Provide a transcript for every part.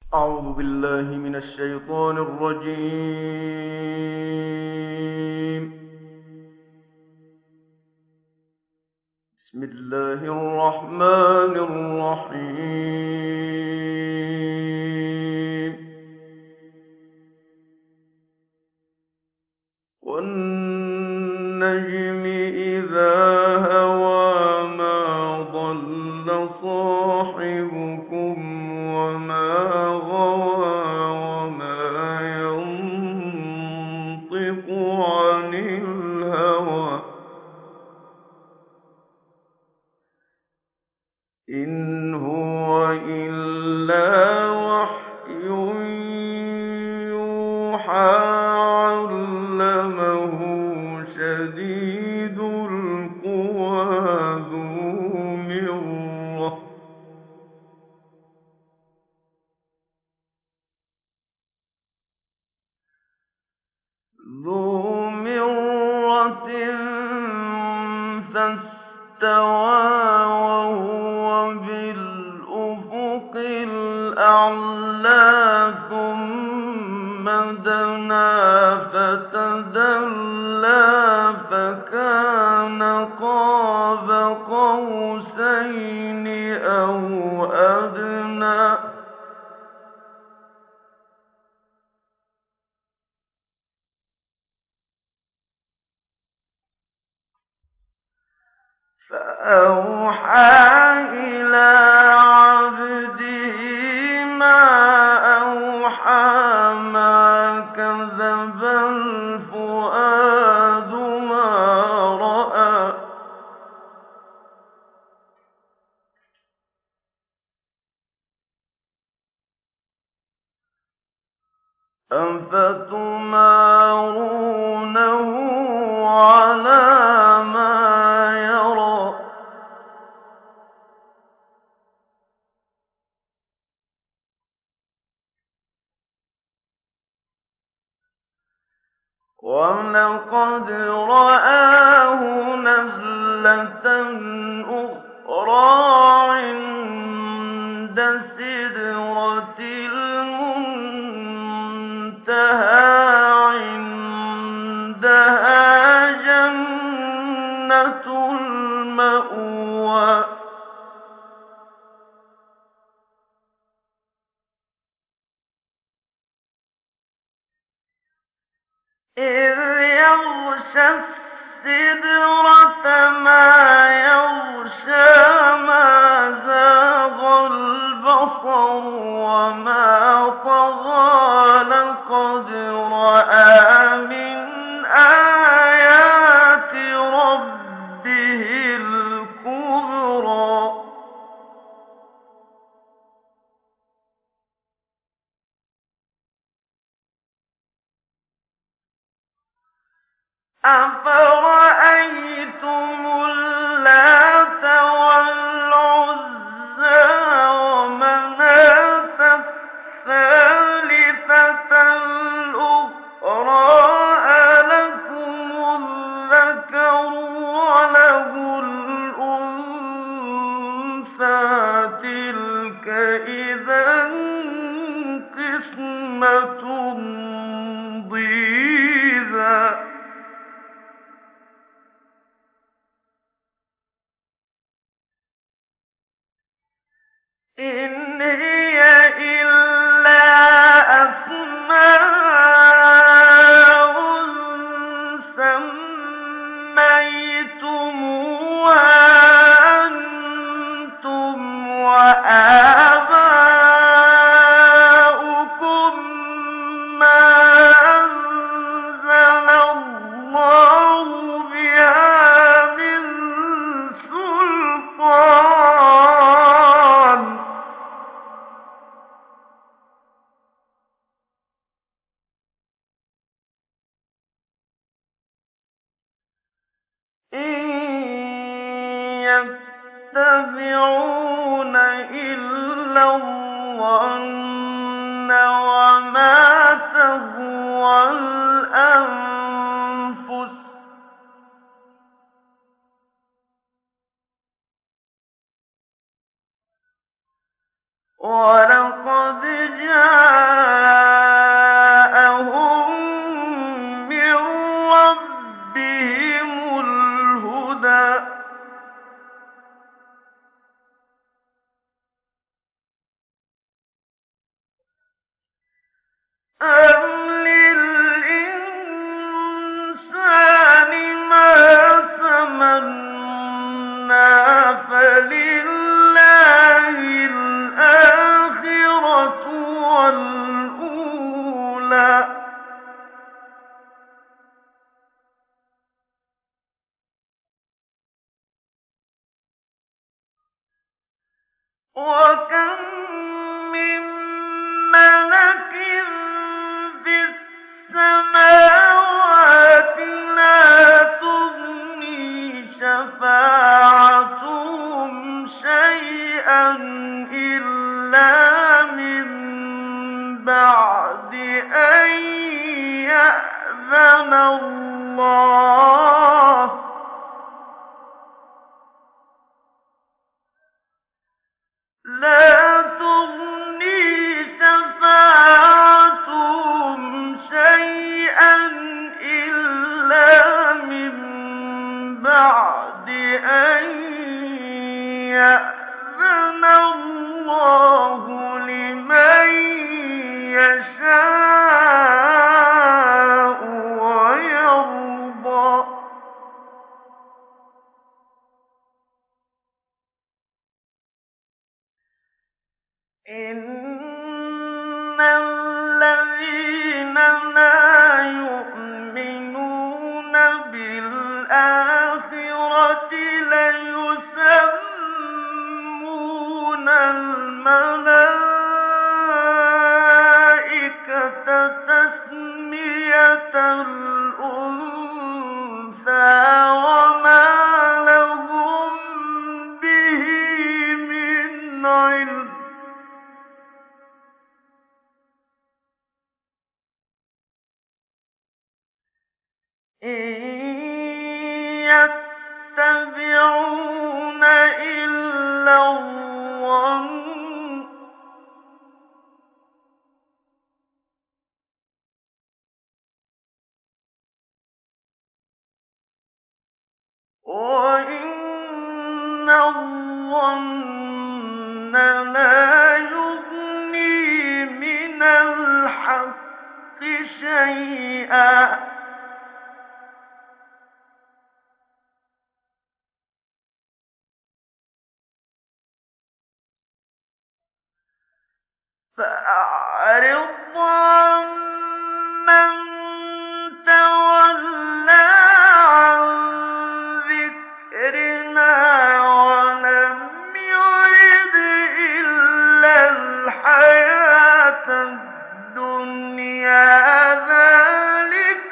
أعوذ بالله من الشيطان الرجيم. بسم الله الرحمن الرحيم. والنجم إذا هوى ما ضل صاحبكم وما غوى وما ينطق عن الهوى إن هو إلا وحي يوحى علمه شديد القوى ذو مرة فاستوى وهو بالأفق الأعلى ثم دنا فتدلى فكان قاب قوسين أو أدنى فأوحى إلى عبده ما أوحى ما كذب الفؤاد ما رأى أفتمارونه على ما يرى ولقد رآه نزلة أخرى عند سدرة المنتهى عندها جنة المأوى إذ يغشى السدرة ما يغشى ما زاغ البصر وما طغى لقد رأى من آيات ربه الكبرى أفرأيتم اللات والعزى ومناة الثالثة الأخرى ألكم الذكر وله الأنثى تلك إذا قسمة ضيزى إن هي إلا أسماء سميتموها أنتم وآباؤكم ما أنزل الله بها من سلطان إن يتبعون إلا الظن وما تهوى الأنفس ولقد جاء إلا وكم من ملك في السماوات لا تغني شفاعتهم شيئا إلا من بعد أن يأذن الله لا تغني شفاعتهم شيئا إلا من بعد أن يأذن الله لمن يشاء ويرضى إن الذين لا يؤمنون بالآخرة ليسمون الملائكة تسمية الأنثى وما لهم به من علم إن يتبعون إلا الظن وإن الظن لا يغني من الحق شيئا فأعرض عمن تولى عن ذكرنا ولم يرد إلا الحياة الدنيا ذلك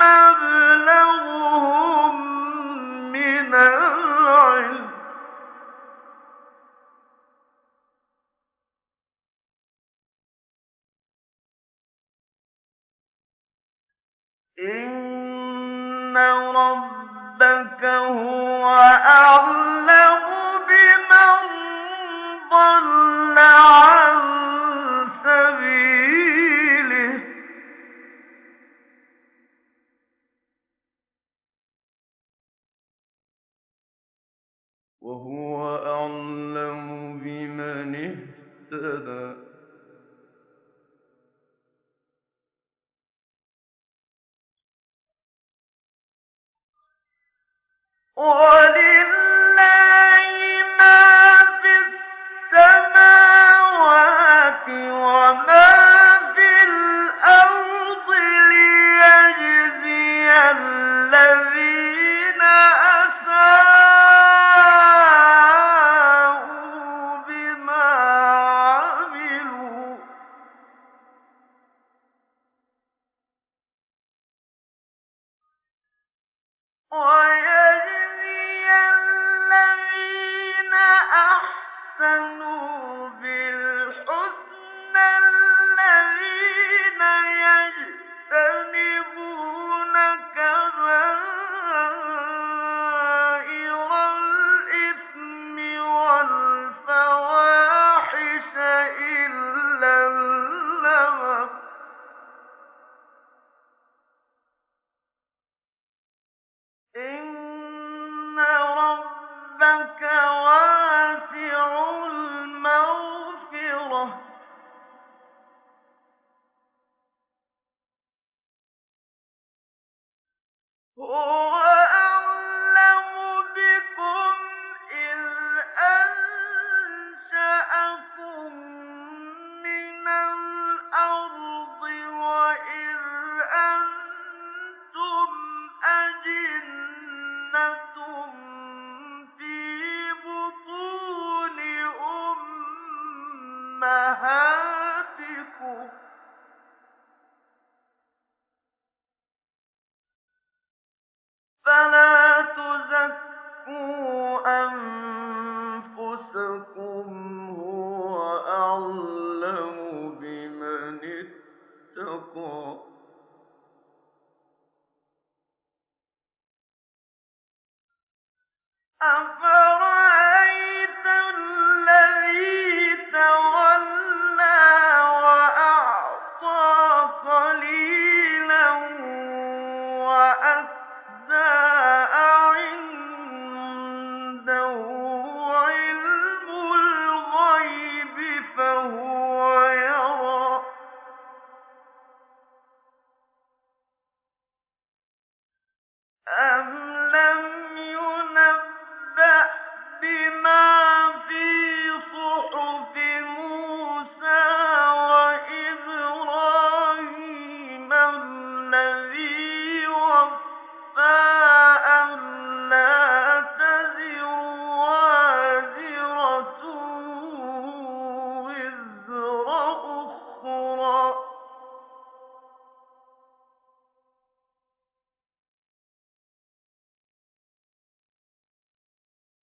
مبلغهم من العلم إن ربك هو أعلم بمن ضل عن سبيله وهو أعلم بمن اهتدى ولله ما في السماوات وما في الأرض ليجزي الذين أساءوا بما عملوا ويجزي الذين أحسنوا بالحسنى الذين يجتنبون كبائر الإثم والفواحش إلا اللمم إن ربك واسع المغفرة هو أعلم بكم إذ أنشأكم من الأرض وإذ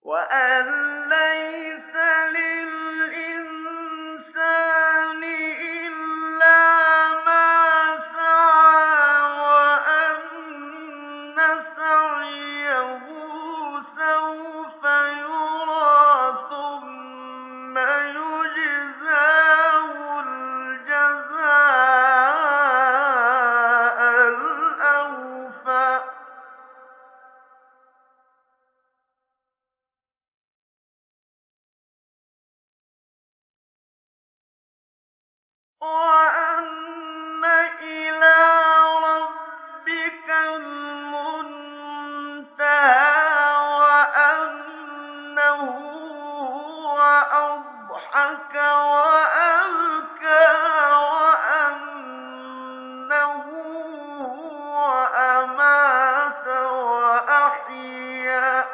وأن ليس للإنسان إلا ما سعى وأن سعيه سوف يرى ثم يجزاه الجزاء الأوفى وأن إلى ربك المنتهى وأنه هو أضحك وأبكى وأنه هو أمات وأحيا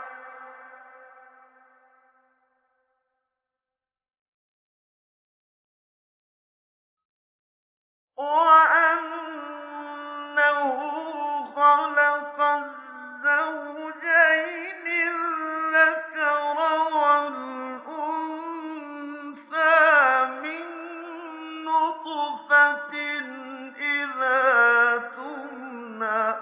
وأنه خلق الزوجين الذكر والأنثى من نطفة إذا تمنى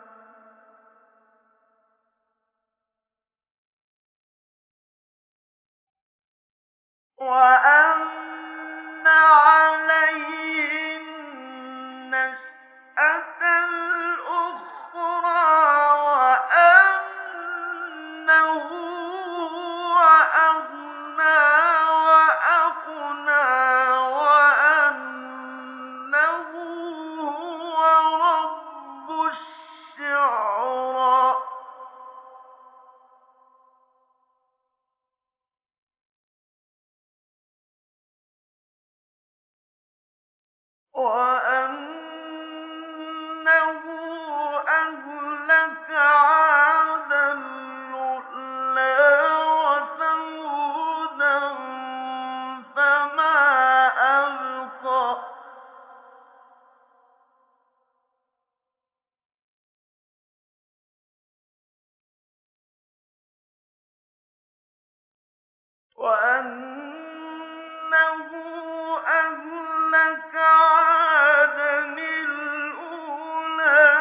وأن عليه النشأة الأخرى وأنه هو أغنى وأقنى وأنه هو رب الشعرى وأنه أهلك عادا الأولى وثمودا فما أبقى وأنه أهلك عادا الأولى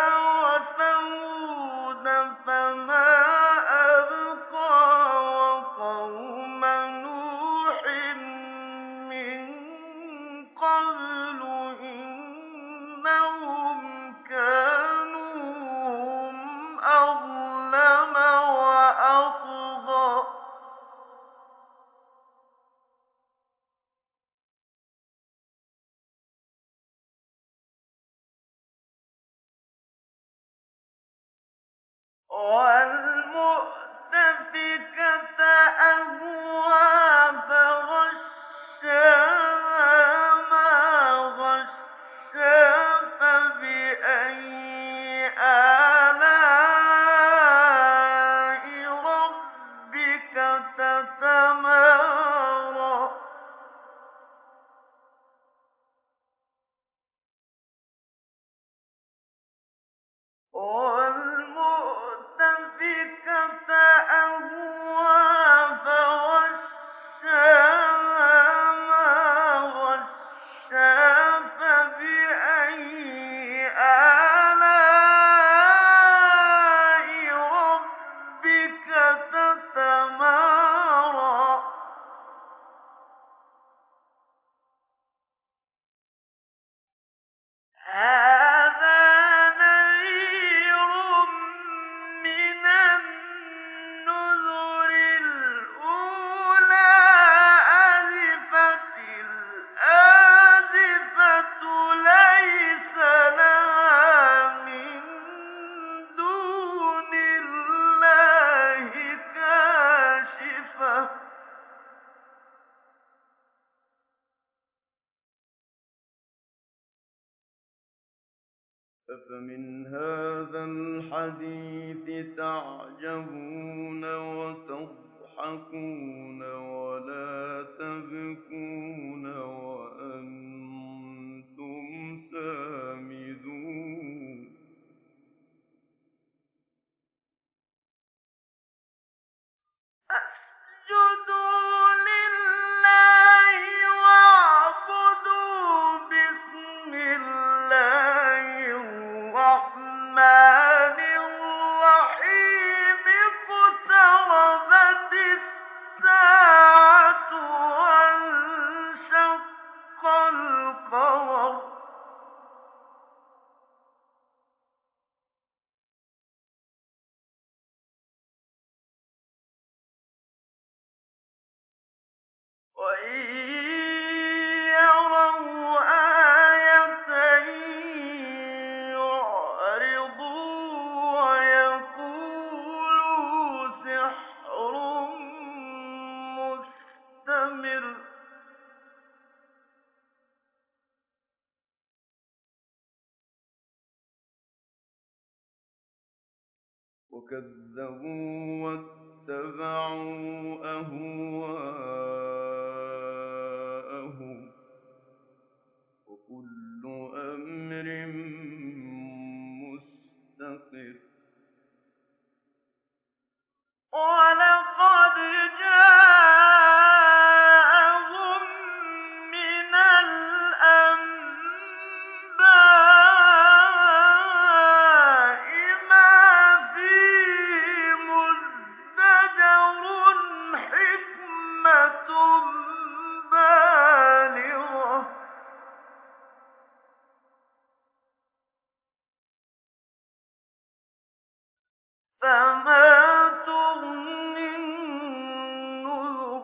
وثمود فما أبقى وقوم نوح من قبل إنهم كانوا هم أظلم وأطغى والمؤتفكة أهوى فغشاها ما غشا فبأي آلاء ربك تتمارى والمؤتفكة أهوى فغشاها ما غشا فبأي آلاء ربك تتمارى هذا نذير من النذر الأولى أزفت الآزفة ليس لها من دون الله كاشفة أفمن هذا الحديث تعجبون وتضحكون ولا تبكون وأنتم سامدون يَرَوْا آيَةً يُعْرِضُوا وَيَقُولُوا سِحْرٌ مُّسْتَمِرٌّ وَكَذَّبُوا وَاتَّبَعُوا أَهْوَاءَهُمْ ۚ وَكُلُّ أَمْرٍ مُّسْتَقِرٌّ وَلَقَدْ جَاءَهُم مِّنَ الْأَنبَاءِ مَا فِيهِ مُزْدَجَرٌ حِكْمَةٌ بَالِغَةٌ ۖ فَمَا تُغْنِ النُّذُرُ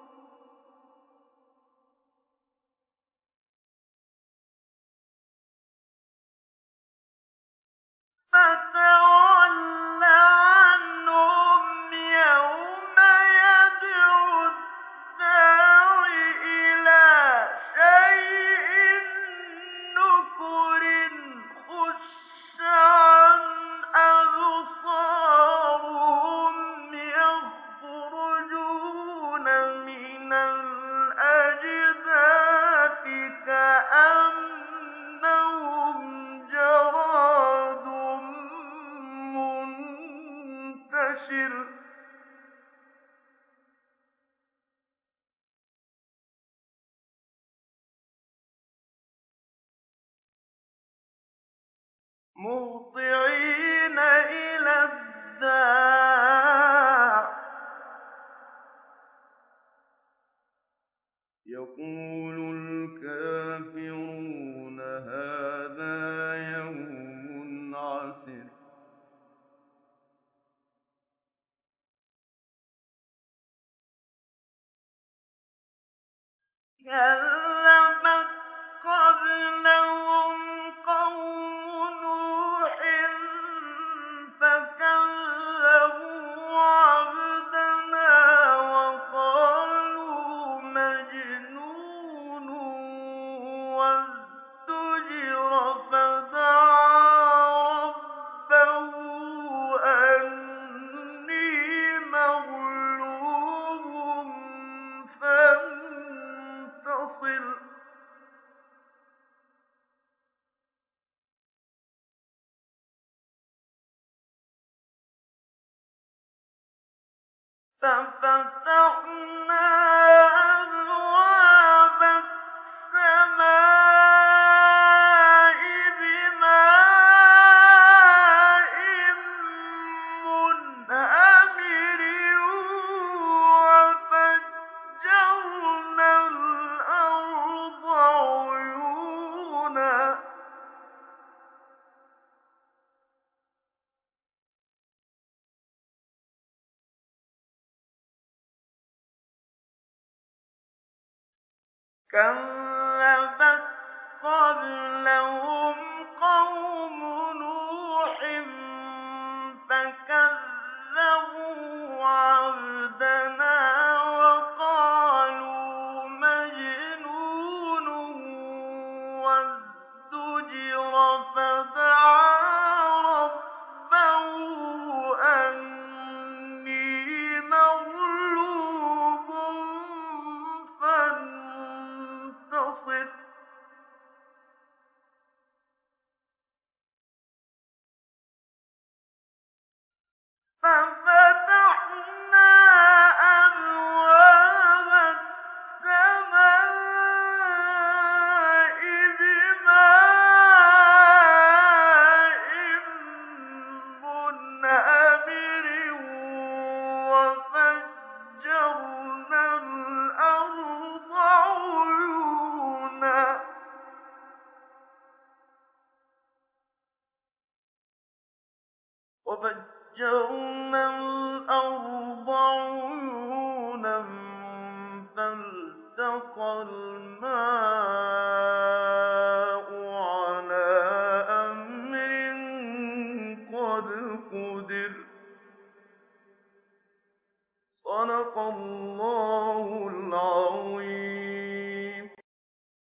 فَتَوَلَّ عَنْهُمْ يَوْمَ يَدْعُ الدَّاعِ إِلَىٰ شَيْءٍ نُّكُرٍ خُشَّ عَنْ أَبْصَارُهُمْ يَخْرُجُونَ مِنَ الْأَجْدَاثِ كَأَنَّهُمْ جَرَادٌ مُّنتَشِرٌ مُّهْطِعِينَ إِلَى الدَّاعِ ۖ يَقُولُ الْكَافِرُونَ هَٰذَا يَوْمٌ عَسِرٌ كَذَّبَتْ قَبْلَهُمْ قَوْمُ نُوحٍ فَكَذَّبُوا عَبْدَنَا وَقَالُوا مَجْنُونٌ وَازْدُجِرَ فَدَعَا رَبَّهُ أَنِّي مَغْلُوبٌ فَانتَصِرْ فَفَتَحْنَا أَبْوَابَ السَّمَاءِ بِمَاءٍ مُّنْهَمِرٍ وَفَجَّرْنَا الْأَرْضَ عُيُونًا كَذَّبَتْ قَبْلَهُمْ قَوْمُ نُوحٍ فَكَذَّبُوا عَبْدَنَا وَقَالُوا مَجْنُونٌ وَازْدُجِرَ فَدَعَا رَبَّهُ أَنِّي مَغْلُوبٌ فَانتَصِرْ فَفَتَحْنَا أَبْوَابَ السَّمَاءِ بِمَاءٍ مُّنْهَمِرٍ وَفَجَّرْنَا الْأَرْضَ عُيُونًا وَفَجَّرْنَا الْأَرْضَ